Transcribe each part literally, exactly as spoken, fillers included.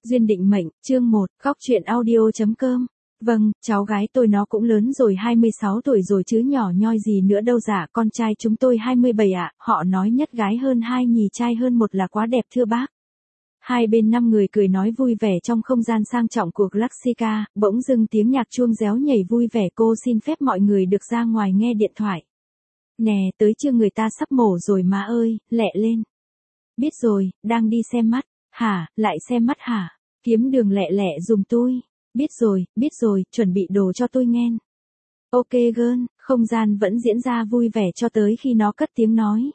Duyên định mệnh, chương một, góc truyện audio.com. Vâng, cháu gái tôi nó cũng lớn rồi hai mươi sáu tuổi rồi chứ nhỏ nhoi gì nữa đâu dạ, con trai chúng tôi hai mươi bảy ạ, họ nói nhất gái hơn hai nhì trai hơn một là quá đẹp thưa bác. Hai bên năm người cười nói vui vẻ trong không gian sang trọng của Classica, bỗng dưng tiếng nhạc chuông réo nhảy vui vẻ. Cô xin phép mọi người được ra ngoài nghe điện thoại. Nè, tới chưa, người ta sắp mổ rồi má ơi, lẹ lên. Biết rồi, đang đi xem mắt. Hả, lại xem mắt hả? Kiếm đường lẹ lẹ dùm tôi. Biết rồi, biết rồi, chuẩn bị đồ cho tôi nghen. Ok girl, không gian vẫn diễn ra vui vẻ cho tới khi nó cất tiếng nói.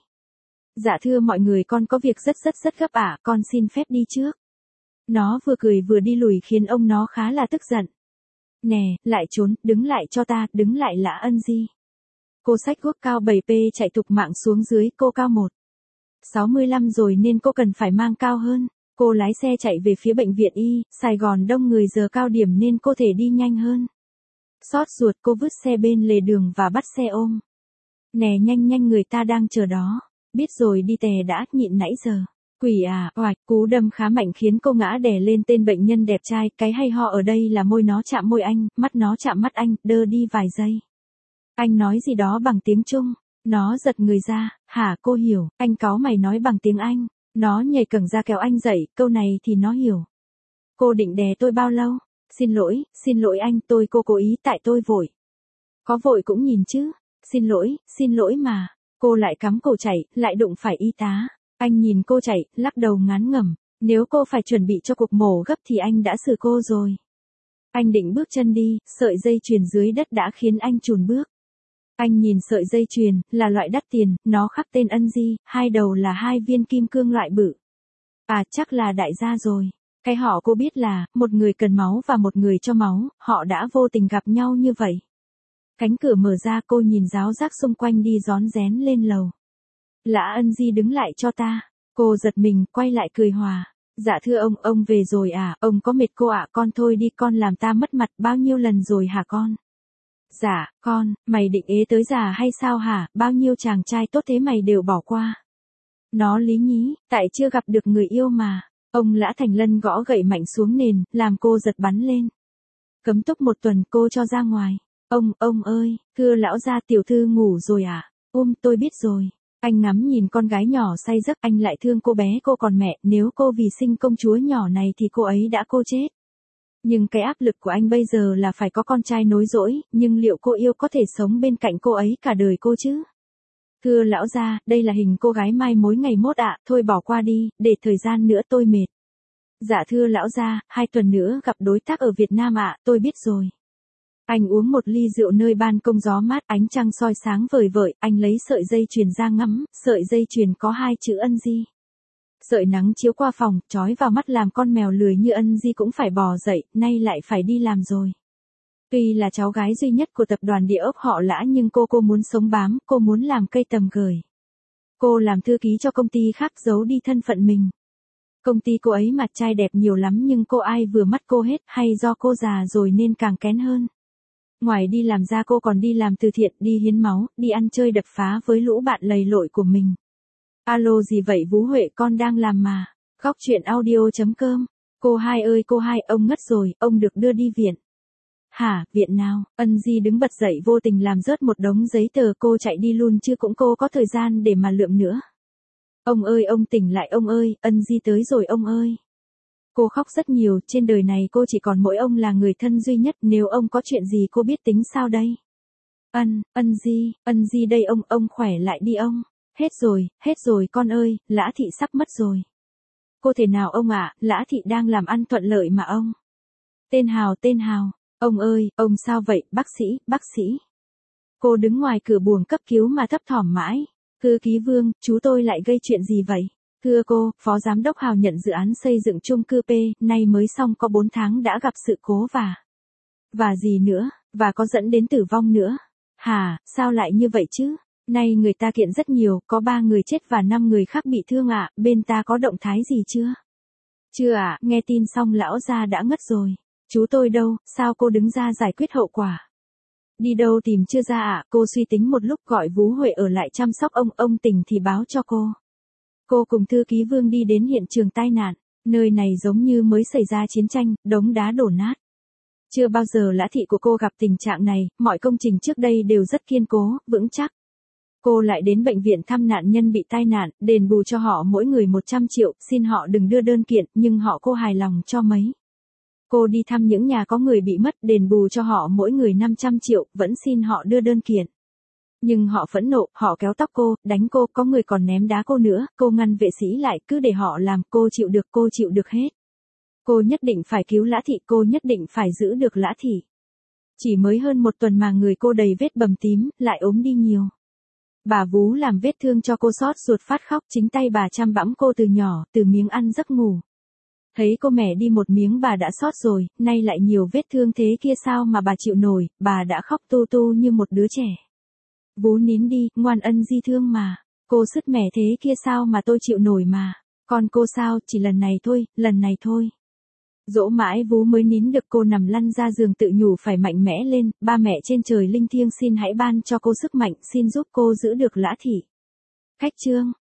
Dạ thưa mọi người, con có việc rất rất rất gấp ạ, con xin phép đi trước. Nó vừa cười vừa đi lùi khiến ông nó khá là tức giận. Nè, lại trốn, đứng lại cho ta, đứng lại lã ân di. Cô xách guốc cao bảy pê chạy thục mạng xuống dưới, cô cao một sáu mươi lăm rồi nên cô cần phải mang cao hơn. Cô lái xe chạy về phía bệnh viện Y, Sài Gòn đông người giờ cao điểm nên cô thể đi nhanh hơn. Xót ruột cô vứt xe bên lề đường và bắt xe ôm. Nè nhanh nhanh, người ta đang chờ đó. Biết rồi đi tè đã, nhịn nãy giờ. Quỷ à, oạch, cú đâm khá mạnh khiến cô ngã đè lên tên bệnh nhân đẹp trai. Cái hay ho ở đây là môi nó chạm môi anh, mắt nó chạm mắt anh, đơ đi vài giây. Anh nói gì đó bằng tiếng Trung. Nó giật người ra. Hả, cô hiểu, anh cáu mày nói bằng tiếng Anh. Nó nhảy cẳng ra kéo anh dậy, câu này thì nó hiểu. Cô định đè tôi bao lâu? Xin lỗi, xin lỗi anh, tôi cô cố ý tại tôi vội. Có vội cũng nhìn chứ. Xin lỗi, xin lỗi mà. Cô lại cắm cổ chạy, lại đụng phải y tá. Anh nhìn cô chạy, lắc đầu ngán ngẩm. Nếu cô phải chuẩn bị cho cuộc mổ gấp thì anh đã xử cô rồi. Anh định bước chân đi, sợi dây chuyền dưới đất đã khiến anh chùn bước. Anh nhìn sợi dây chuyền, là loại đắt tiền, nó khắc tên Ân Di, hai đầu là hai viên kim cương loại bự. À chắc là đại gia rồi. Cái họ cô biết là, một người cần máu và một người cho máu, họ đã vô tình gặp nhau như vậy. Cánh cửa mở ra, cô nhìn ráo rác xung quanh đi rón rén lên lầu. Lã Ân Di đứng lại cho ta. Cô giật mình, quay lại cười hòa. Dạ thưa ông, ông về rồi à, ông có mệt cô ạ, à? Con thôi đi, con làm ta mất mặt bao nhiêu lần rồi hả con? Dạ, con, mày định ế tới già hay sao hả, bao nhiêu chàng trai tốt thế mày đều bỏ qua. Nó lý nhí, tại chưa gặp được người yêu mà. Ông Lã Thành Lân gõ gậy mạnh xuống nền, làm cô giật bắn lên. Cấm túc một tuần, cô cho ra ngoài. Ông, ông ơi, thưa lão gia, tiểu thư ngủ rồi à? Ôm, tôi biết rồi. Anh ngắm nhìn con gái nhỏ say giấc, anh lại thương cô bé cô còn mẹ, nếu cô vì sinh công chúa nhỏ này thì cô ấy đã cô chết. Nhưng cái áp lực của anh bây giờ là phải có con trai nối dõi, nhưng liệu cô yêu có thể sống bên cạnh cô ấy cả đời cô chứ? Thưa lão gia, đây là hình cô gái mai mối ngày mốt ạ, thôi bỏ qua đi, để thời gian nữa tôi mệt. Dạ thưa lão gia, hai tuần nữa gặp đối tác ở Việt Nam ạ, tôi biết rồi. Anh uống một ly rượu nơi ban công gió mát, ánh trăng soi sáng vời vợi, anh lấy sợi dây chuyền ra ngắm, sợi dây chuyền có hai chữ Ân Di. Sợi nắng chiếu qua phòng, chói vào mắt làm con mèo lười như Ân Di cũng phải bò dậy, nay lại phải đi làm rồi. Tuy là cháu gái duy nhất của tập đoàn địa ốc họ Lã nhưng cô cô muốn sống bám, cô muốn làm cây tầm gửi. Cô làm thư ký cho công ty khác giấu đi thân phận mình. Công ty cô ấy mặt trai đẹp nhiều lắm nhưng cô ai vừa mắt cô hết, hay do cô già rồi nên càng kén hơn. Ngoài đi làm ra cô còn đi làm từ thiện, đi hiến máu, đi ăn chơi đập phá với lũ bạn lầy lội của mình. Alo gì vậy Vũ Huệ, con đang làm mà. Góc truyện audio.com. Cô hai ơi cô hai, ông ngất rồi, ông được đưa đi viện. Hả, viện nào? Ân Di đứng bật dậy vô tình làm rớt một đống giấy tờ, cô chạy đi luôn chứ cũng cô có thời gian để mà lượm nữa. Ông ơi ông tỉnh lại ông ơi, Ân Di tới rồi ông ơi. Cô khóc rất nhiều, trên đời này cô chỉ còn mỗi ông là người thân duy nhất, nếu ông có chuyện gì cô biết tính sao đây? Ân, Ân Di, Ân Di đây ông, ông khỏe lại đi ông. Hết rồi, hết rồi con ơi, Lã Thị sắp mất rồi. Cô thể nào ông ạ, à, Lã Thị đang làm ăn thuận lợi mà ông. Tên Hào, tên Hào, ông ơi, ông sao vậy, bác sĩ, bác sĩ. Cô đứng ngoài cửa buồng cấp cứu mà thấp thỏm mãi. Thư ký Vương, chú tôi lại gây chuyện gì vậy? Thưa cô, Phó Giám đốc Hào nhận dự án xây dựng chung cư P, nay mới xong có bốn tháng đã gặp sự cố và... Và gì nữa, và có dẫn đến tử vong nữa. Hả, sao lại như vậy chứ? Nay người ta kiện rất nhiều, có ba người chết và năm người khác bị thương ạ, à, bên ta có động thái gì chưa? Chưa ạ, à, nghe tin xong lão gia đã ngất rồi. Chú tôi đâu, sao cô đứng ra giải quyết hậu quả? Đi đâu tìm chưa ra ạ, à, cô suy tính một lúc gọi Vũ Huệ ở lại chăm sóc ông, ông tỉnh thì báo cho cô. Cô cùng thư ký Vương đi đến hiện trường tai nạn. Nơi này giống như mới xảy ra chiến tranh, đống đá đổ nát. Chưa bao giờ Lã thị của cô gặp tình trạng này, mọi công trình trước đây đều rất kiên cố, vững chắc. Cô lại đến bệnh viện thăm nạn nhân bị tai nạn, đền bù cho họ mỗi người một trăm triệu, xin họ đừng đưa đơn kiện, nhưng họ cô hài lòng cho mấy. Cô đi thăm những nhà có người bị mất, đền bù cho họ mỗi người năm trăm triệu, vẫn xin họ đưa đơn kiện. Nhưng họ phẫn nộ, họ kéo tóc cô, đánh cô, có người còn ném đá cô nữa, cô ngăn vệ sĩ lại, cứ để họ làm, cô chịu được, cô chịu được hết. Cô nhất định phải cứu Lã thị, cô nhất định phải giữ được Lã thị. Chỉ mới hơn một tuần mà người cô đầy vết bầm tím, lại ốm đi nhiều. Bà vú làm vết thương cho cô xót ruột phát khóc, chính tay bà chăm bẵm cô từ nhỏ, từ miếng ăn giấc ngủ. Thấy cô mẻ đi một miếng bà đã xót rồi, nay lại nhiều vết thương thế kia sao mà bà chịu nổi, bà đã khóc tu tu như một đứa trẻ. Vú nín đi, ngoan ân di thương mà, cô sứt mẻ thế kia sao mà tôi chịu nổi mà, còn cô sao, chỉ lần này thôi, lần này thôi. Dỗ mãi vú mới nín được, cô nằm lăn ra giường tự nhủ phải mạnh mẽ lên, ba mẹ trên trời linh thiêng xin hãy ban cho cô sức mạnh, xin giúp cô giữ được Lã thị. Khách chương.